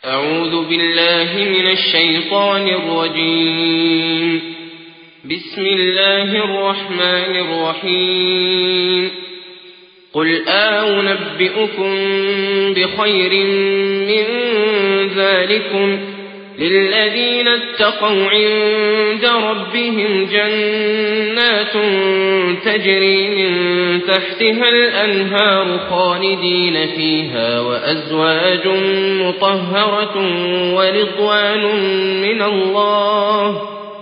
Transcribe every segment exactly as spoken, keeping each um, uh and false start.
أعوذ بالله من الشيطان الرجيم. بسم الله الرحمن الرحيم. قل أنبئكم بخير من ذلكم للذين اتقوا عند ربهم جنات تجري من تحتها الأنهار خالدين فيها وأزواج مطهرة ورضوان من الله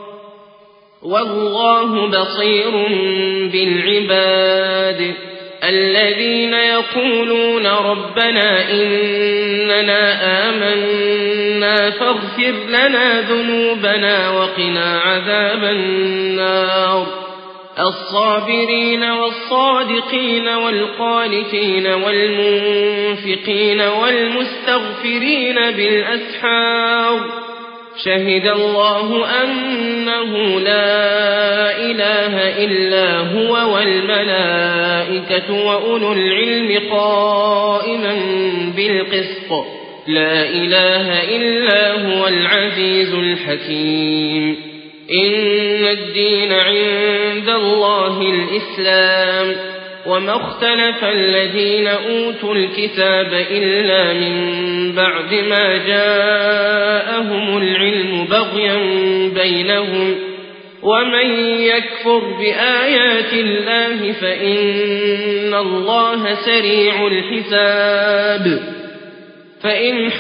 والله بصير بالعباد. الذين يقولون ربنا إننا آمنا فاغفر لنا ذنوبنا وقنا عذاب النار. الصابرين والصادقين والقانتين والمنفقين والمستغفرين بالأسحار. شهد الله أنه لا إله إلا هو والملائكة وأولو العلم قائما بالقسط. لا إله إلا هو العزيز الحكيم. إن الدين عند الله الإسلام وما اختلف الذين أوتوا الكتاب إلا من بعد ما جاءهم العلم بغيا بينهم. ومن يكفر بآيات الله فإن الله سريع الحساب. فإن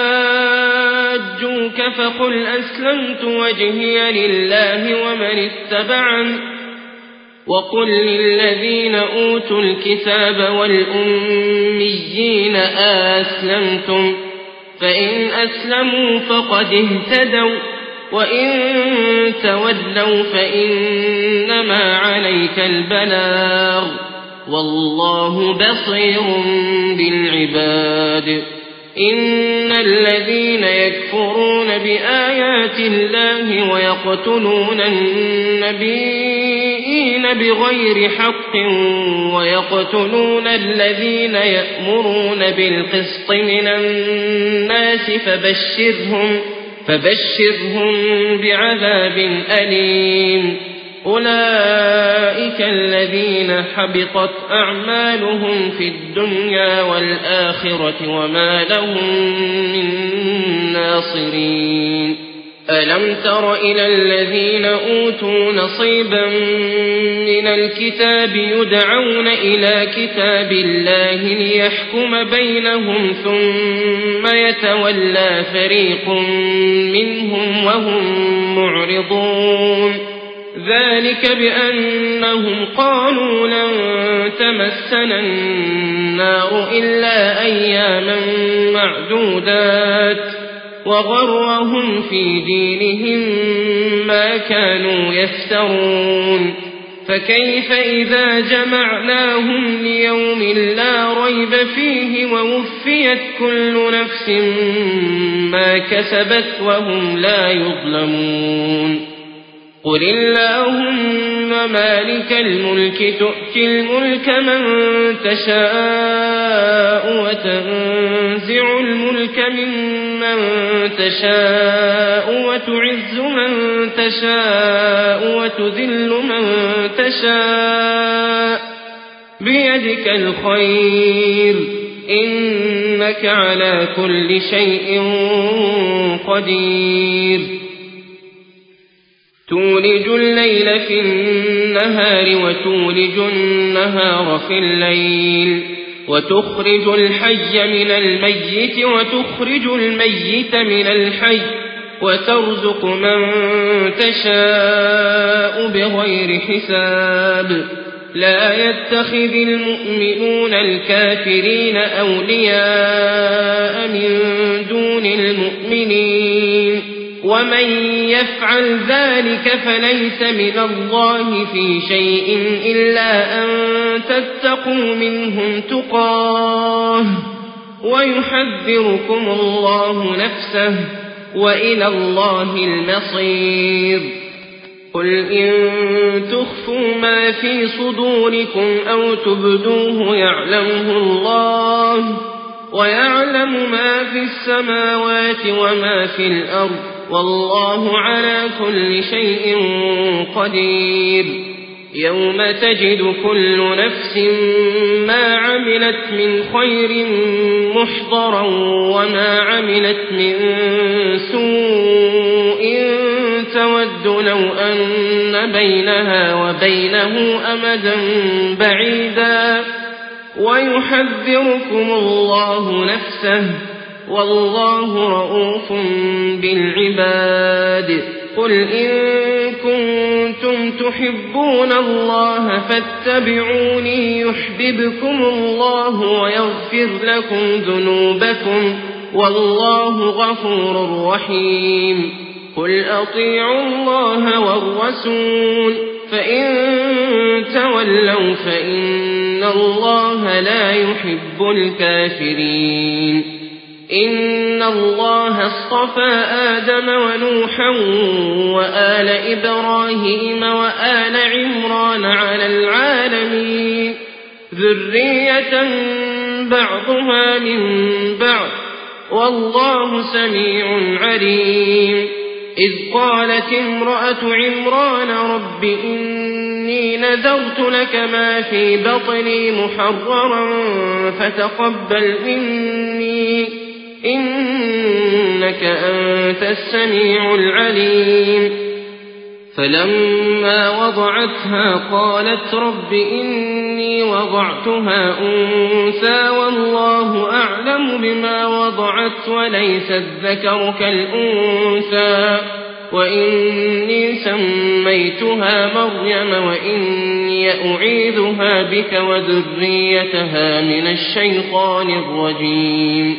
حاجوك فقل أسلمت وجهي لله ومن اتبعني وقل للذين أوتوا الكتاب والأميين أسلمتم فإن أسلموا فقد اهتدوا وإن تولوا فإنما عليك البلاغ والله بصير بالعباد. إن الذين يكفرون بآيات الله ويقتلون النبيين بغير حق ويقتلون الذين يأمرون بالقسط من الناس فبشرهم, فبشرهم بعذاب أليم. أولئك الذين حبطت أعمالهم في الدنيا والآخرة وما لهم من ناصرين. ألم تر إلى الذين أوتوا نصيبا من الكتاب يدعون إلى كتاب الله ليحكم بينهم ثم يتولى فريق منهم وهم معرضون. ذلك بأنهم قالوا لن تمسنا النار إلا أياما معدودات وغرهم في دينهم ما كانوا يفترون. فكيف إذا جمعناهم ليوم لا ريب فيه ووفيت كل نفس ما كسبت وهم لا يظلمون. قل اللهم مالك الملك تؤتي الملك من تشاء وتنزع الملك ممن تشاء وتعز من تشاء وتذل من تشاء بيدك الخير إنك على كل شيء قدير. تولج الليل في النهار وتولج النهار في الليل وتخرج الحي من الميت وتخرج الميت من الحي وترزق من تشاء بغير حساب. لا يتخذ المؤمنون الكافرين أولياء من دون المؤمنين ومن يفعل ذلك فليس من الله في شيء إلا أن تتقوا منهم تقاه ويحذركم الله نفسه وإلى الله المصير. قل إن تخفوا ما في صدوركم أو تبدوه يعلمه الله ويعلم ما في السماوات وما في الأرض والله على كل شيء قدير يوم تجد كل نفس ما عملت من خير محضرا وما عملت من سوء تود لو أن بينها وبينه أمدا بعيدا ويحذركم الله نفسه والله رؤوف بالعباد قل إن كنتم تحبون الله فاتبعوني يحببكم الله ويغفر لكم ذنوبكم والله غفور رحيم قل أطيعوا الله والرسول فإن تولوا فإن الله لا يحب الكافرين إن الله اصطفى آدم ونوحا وآل إبراهيم وآل عمران على العالمين ذرية بعضها من بعض والله سميع عليم إذ قالت امرأة عمران رب إني نذرت لك ما في بطني محررا فتقبل مني إنك أنت السميع العليم فلما وضعتها قالت رب إني وضعتها أنثى والله أعلم بما وضعت وليس الذكر كالأنثى وإني سميتها مريم وإني أعيذها بك وذريتها من الشيطان الرجيم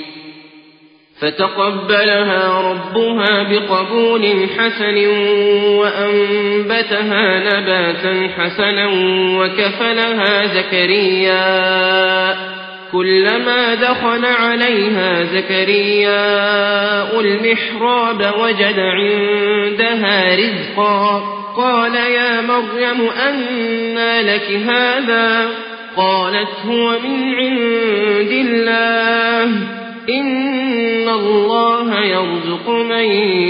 فتقبلها ربها بقبول حسن وأنبتها نباتا حسنا وكفلها زكريا كلما دخل عليها زكريا المحراب وجد عندها رزقا قال يا مريم أنى لك هذا قالت هو من عند الله إن الله يرزق من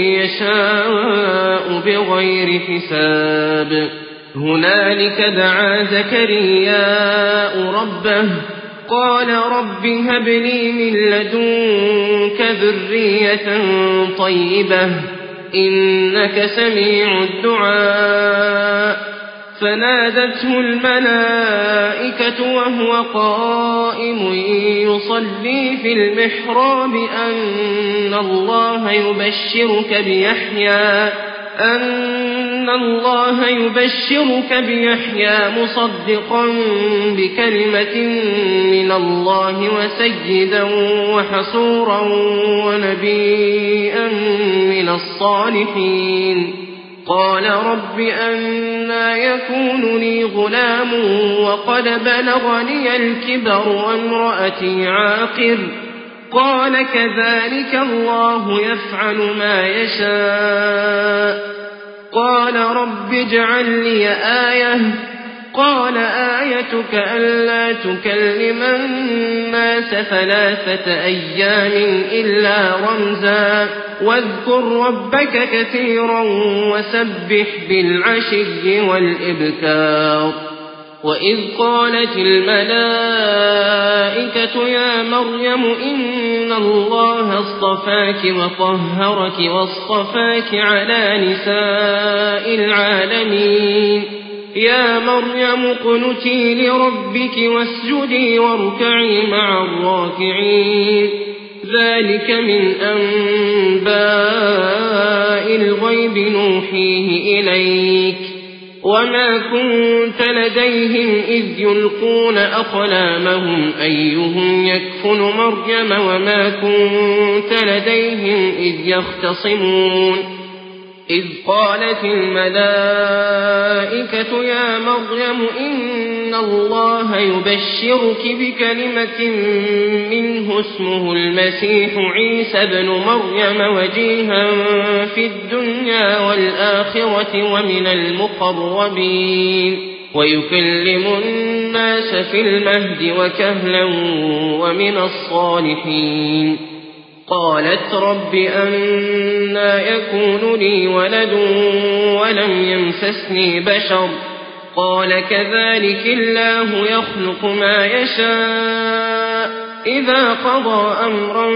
يشاء بغير حساب هنالك دعا زكريا ربه قال رب هب لي من لدنك ذرية طيبة إنك سميع الدعاء فنادته الملائكة وهو قائم يصلي في المحراب أن الله يبشرك بيحيى أن الله يبشرك بيحيى مصدقا بكلمة من الله وسيدا وحصورا ونبيا من الصالحين قال رب أنى يكون لي غلام وقد بلغني الكبر وامرأتي عاقر قال كذلك الله يفعل ما يشاء قال رب اجعل لي آية قال آيتك ألا تكلم الناس ثلاثة أيام إلا رمزا واذكر ربك كثيرا وسبح بالعشي والإبكار وإذ قالت الملائكة يا مريم إن الله اصطفاك وطهرك واصطفاك على نساء العالمين يا مريم اقنتي لربك واسجدي واركعي مع الراكعين ذلك من أنباء الغيب نوحيه إليك وما كنت لديهم إذ يلقون أقلامهم أيهم يكفل مريم وما كنت لديهم إذ يختصمون إذ قالت الملائكة يا مريم إن الله يبشرك بكلمة منه اسمه المسيح عيسى بن مريم وجيها في الدنيا والآخرة ومن المقربين ويكلم الناس في المهد وكهلا ومن الصالحين. قالت رب أنى يكون لي ولد ولم يمسسني بشر قال كذلك الله يخلق ما يشاء إذا قضى أمرا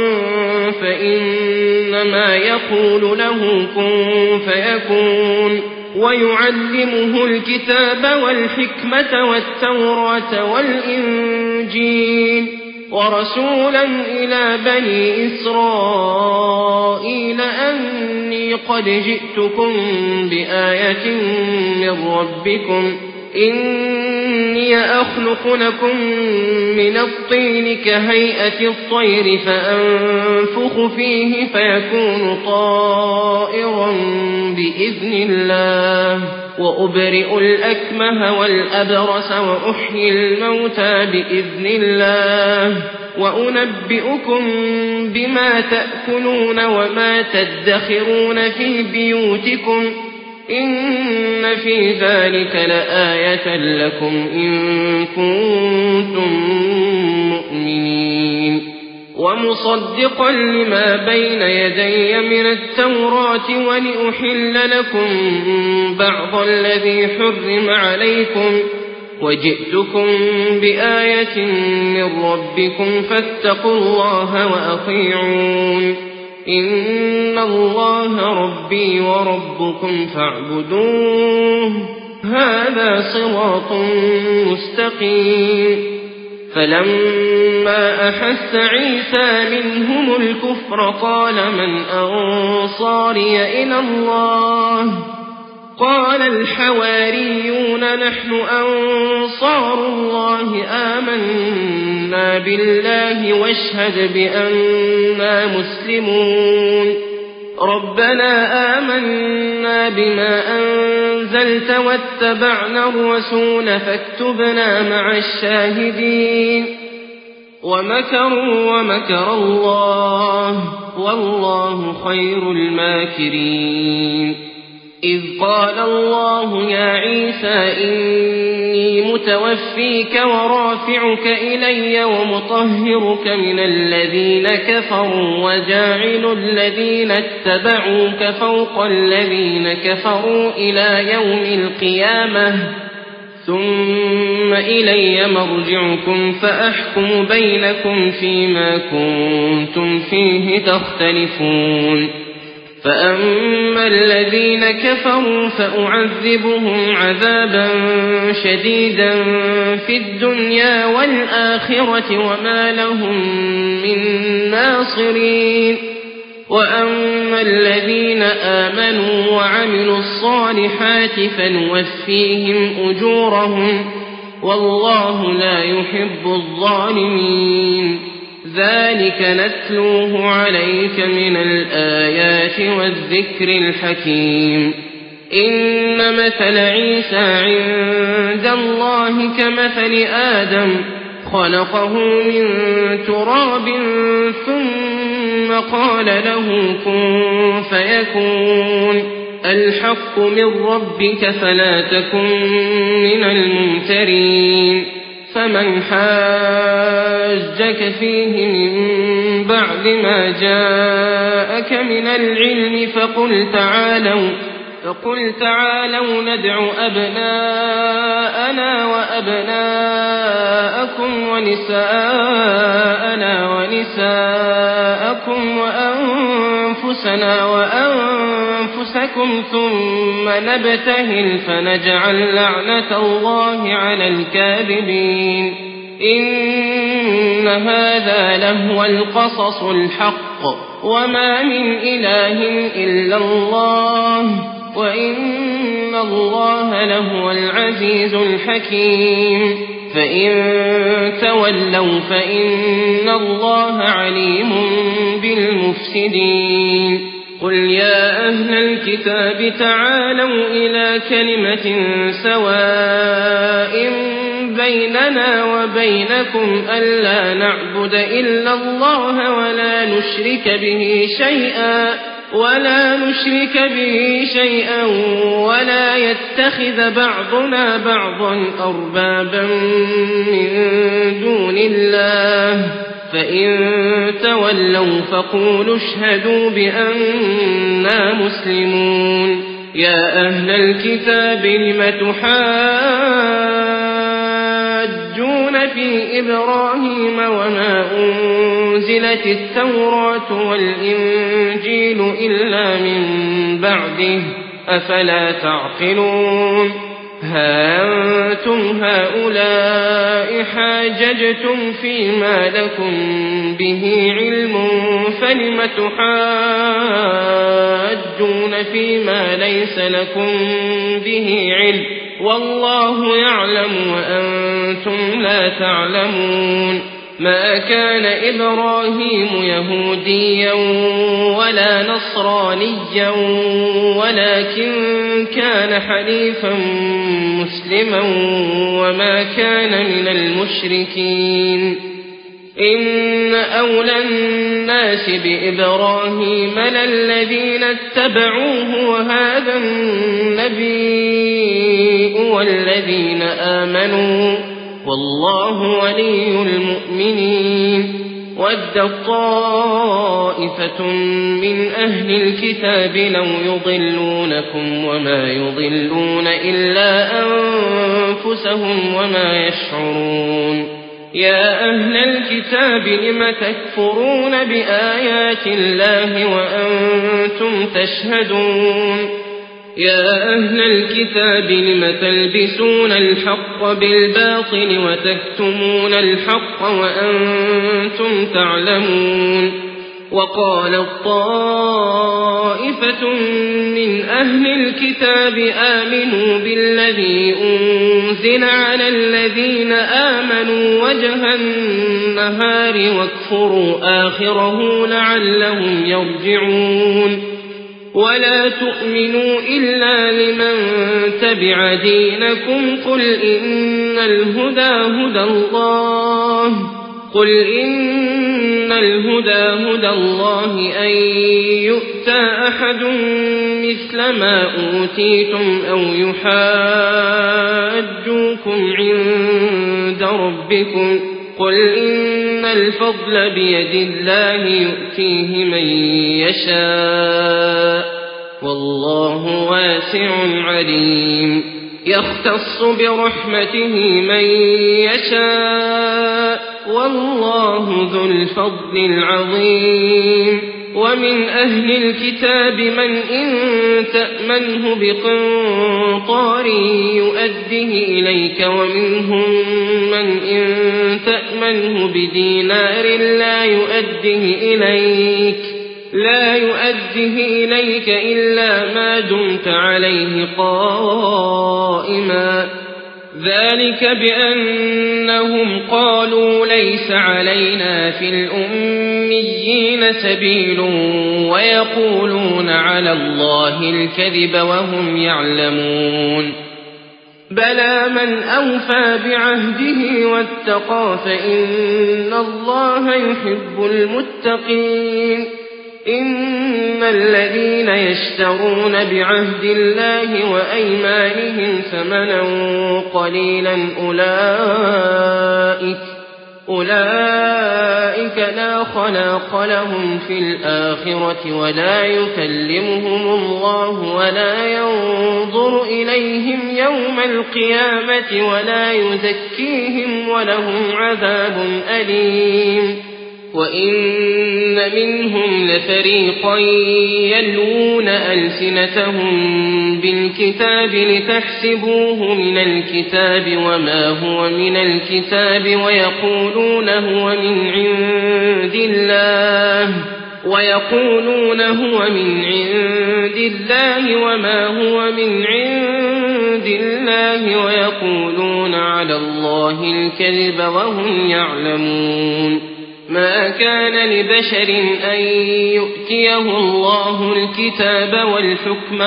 فإنما يقول له كن فيكون. ويعلمه الكتاب والحكمة والتوراة والإنجيل ورسولا إلى بني إسرائيل أني قد جئتكم بآية من ربكم إني أخلق لكم من الطين كهيئة الطير فأنفخ فيه فيكون طائرا بإذن الله وأبرئ الأكمه والأبرص وأحيي الموتى بإذن الله وأنبئكم بما تأكلون وما تدخرون في بيوتكم إن في ذلك لآية لكم إن كنتم مؤمنين. ومصدقا لما بين يدي من التوراة ولأحل لكم بعض الذي حرم عليكم وجئتكم بآية من ربكم فاتقوا الله وأطيعون إن الله ربي وربكم فاعبدوه هذا صراط مستقيم. فلما أحس عيسى منهم الكفر قال من أنصاري إلى الله قال الحواريون نحن أنصار الله آمنا بالله واشهد بأننا مسلمون. ربنا آمنا بما أنزلت واتبعنا الرسول فاكتبنا مع الشاهدين. ومكروا ومكر الله والله خير الماكرين. إذ قال الله يا عيسى إني متوفيك ورافعك إلي ومطهرك من الذين كفروا وجاعل الذين اتبعوك فوق الذين كفروا إلى يوم القيامة ثم إلي مرجعكم فأحكم بينكم فيما كنتم فيه تختلفون. فأما الذين كفروا فأعذبهم عذابا شديدا في الدنيا والآخرة وما لهم من ناصرين. وأما الذين آمنوا وعملوا الصالحات فنوفيهم أجورهم والله لا يحب الظالمين. ذلك نتلوه عليك من الآيات والذكر الحكيم. إن مثل عيسى عند الله كمثل آدم خلقه من تراب ثم قال له كن فيكون. الحق من ربك فلا تكن من الممترين. فمن حاجك فيه من بعد ما جاءك من العلم فقل تعالوا فقل تعالوا ندع أبناءنا وأبناءكم ونساءنا ونساءكم وأنفسنا وأنفسكم ثم نبتهل فنجعل لعنة الله على الكاذبين. إن هذا لهو القصص الحق وما من إله إلا الله وإن الله لهو العزيز الحكيم. فإن تولوا فإن الله عليم بالمفسدين. قل يا أهل الكتاب تعالوا إلى كلمة سواء بيننا وبينكم ألا نعبد إلا الله ولا نشرك به شيئا ولا نشرك به شيئا ولا يتخذ بعضنا بعضا أربابا من دون الله فإن تولوا فقولوا اشهدوا بأننا مسلمون يا أهل الكتاب لم تحاجون في إبراهيم وما أنزلت التوراة والإنجيل إلا من بعده أفلا تعقلون ها أنتم هؤلاء حاججتم فيما لكم به علم فلم تحاجون فيما ليس لكم به علم والله يعلم وأنتم لا تعلمون ما كان إبراهيم يهوديا ولا نصرانيا ولكن كان حنيفا مسلما وما كان من المشركين إن أولى الناس بإبراهيم للذين اتبعوه وهذا النبي والذين آمنوا والله ولي المؤمنين ود طائفة من أهل الكتاب لو يضلونكم وما يضلون إلا أنفسهم وما يشعرون يا أهل الكتاب لم تكفرون بآيات الله وأنتم تشهدون يا أهل الكتاب لم تلبسون الحق بالباطل وتكتمون الحق وأنتم تعلمون وقال طائفة من أهل الكتاب آمنوا بالذي أنزل على الذين آمنوا وجه النهار واكفروا آخره لعلهم يرجعون ولا تؤمنوا إلا لمن تبع دينكم قل إن الهدى هدى الله قل إن الهدى هدى الله أن يؤتى أحد مثل ما أوتيتم أو يحاجوكم عند ربكم قل إن الفضل بيد الله يؤتيه من يشاء والله واسع عليم يختص برحمته من يشاء والله ذو الفضل العظيم ومن أهل الكتاب من إن تأمنه بقنطار يؤده إليك ومنهم من إن تأمنه بدينار لا يؤده إليك لا يؤده إليك إلا ما دمت عليه قائما ذلك بأنهم قالوا ليس علينا في الأميين سبيل ويقولون على الله الكذب وهم يعلمون بلى من أوفى بعهده واتقى فإن الله يحب المتقين إن الذين يشترون بعهد الله وأيمانهم ثمنا قليلا أولئك أولئك لا خلاق لهم في الآخرة ولا يكلمهم الله ولا ينظر إليهم يوم القيامة ولا يزكيهم ولهم عذاب أليم وإن منهم لفريقا يلوون ألسنتهم بالكتاب لتحسبوه من الكتاب وما هو من الكتاب ويقولون هو من عند الله ويقولون هو من عند الله وما هو من عند الله ويقولون على الله الكذب وهم يعلمون ما كان لبشر أن يؤتيه الله الكتاب والحكم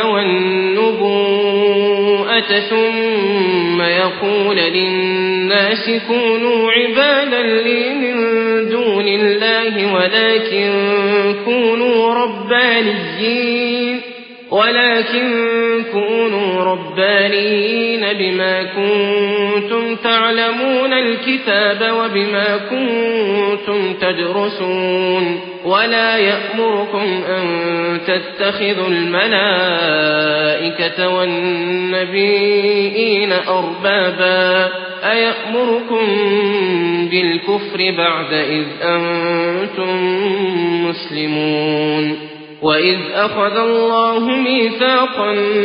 والنبوءة ثم يقول للناس كونوا عبادا لي من دون الله ولكن كونوا ربانيين ولكن كونوا ربانيين بما كنتم تعلمون الكتاب وبما كنتم تدرسون ولا يأمركم أن تتخذوا الملائكة والنبيين أربابا أيأمركم بالكفر بعد إذ أنتم مسلمون وإذ أخذ الله ميثاق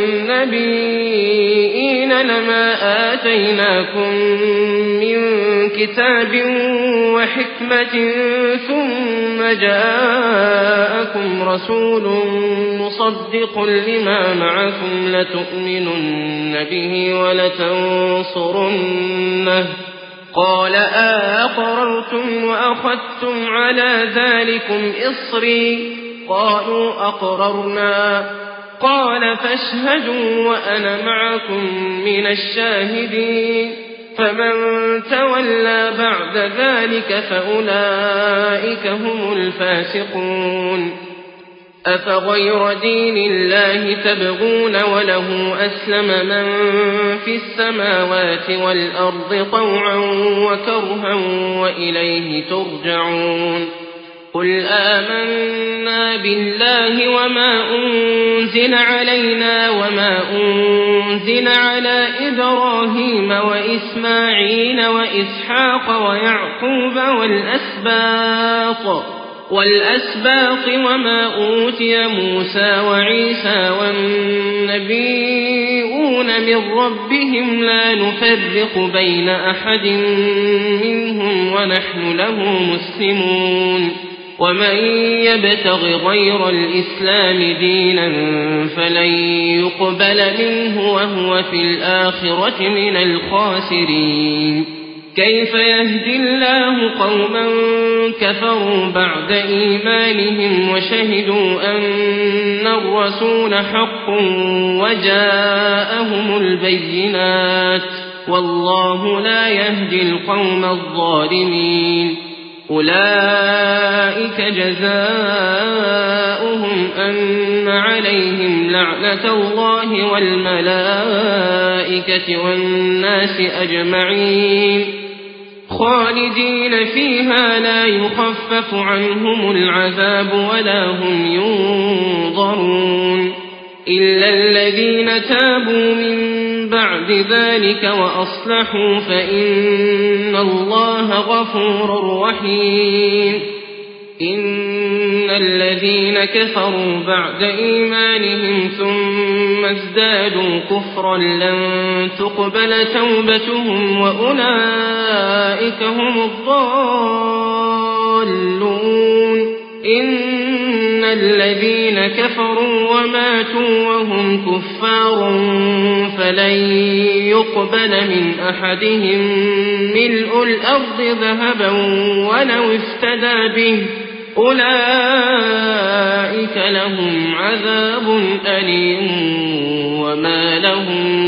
النبيين لما آتيناكم من كتاب وحكمة ثم جاءكم رسول مصدق لما معكم لتؤمنن به ولتنصرنه قال أأقررتم وأخذتم على ذلكم إصري قالوا أقررنا قال فاشهدوا وأنا معكم من الشاهدين فمن تولى بعد ذلك فأولئك هم الفاسقون أفغير دين الله تبغون وله أسلم من في السماوات والأرض طوعا وكرها وإليه ترجعون قل آمنا بالله وما أنزل علينا وما أنزل على إبراهيم وإسماعيل وإسحاق ويعقوب والأسباط والأسباط وما أوتي موسى وعيسى والنبيون من ربهم لا نفرق بين أحد منهم ونحن له مسلمون ومن يبتغ غير الإسلام دينا فلن يقبل منه وهو في الآخرة من الخاسرين كيف يهدي الله قوما كفروا بعد إيمانهم وشهدوا أن الرسول حق وجاءهم البينات والله لا يهدي القوم الظالمين أولئك جزاؤهم أن عليهم لعنة الله والملائكة والناس أجمعين خالدين فيها لا يخفف عنهم العذاب ولا هم ينظرون إلا الذين تابوا من بعد ذلك وأصلحوا فإن الله غفور رحيم إن الذين كفروا بعد إيمانهم ثم ازدادوا كفرا لن تقبل توبتهم وأولئك هم الضالون إن الذين كفروا وماتوا وهم كفار فلن يقبل من أحدهم ملء الأرض ذهبا ولو افتدى به أولئك لهم عذاب أليم وما لهم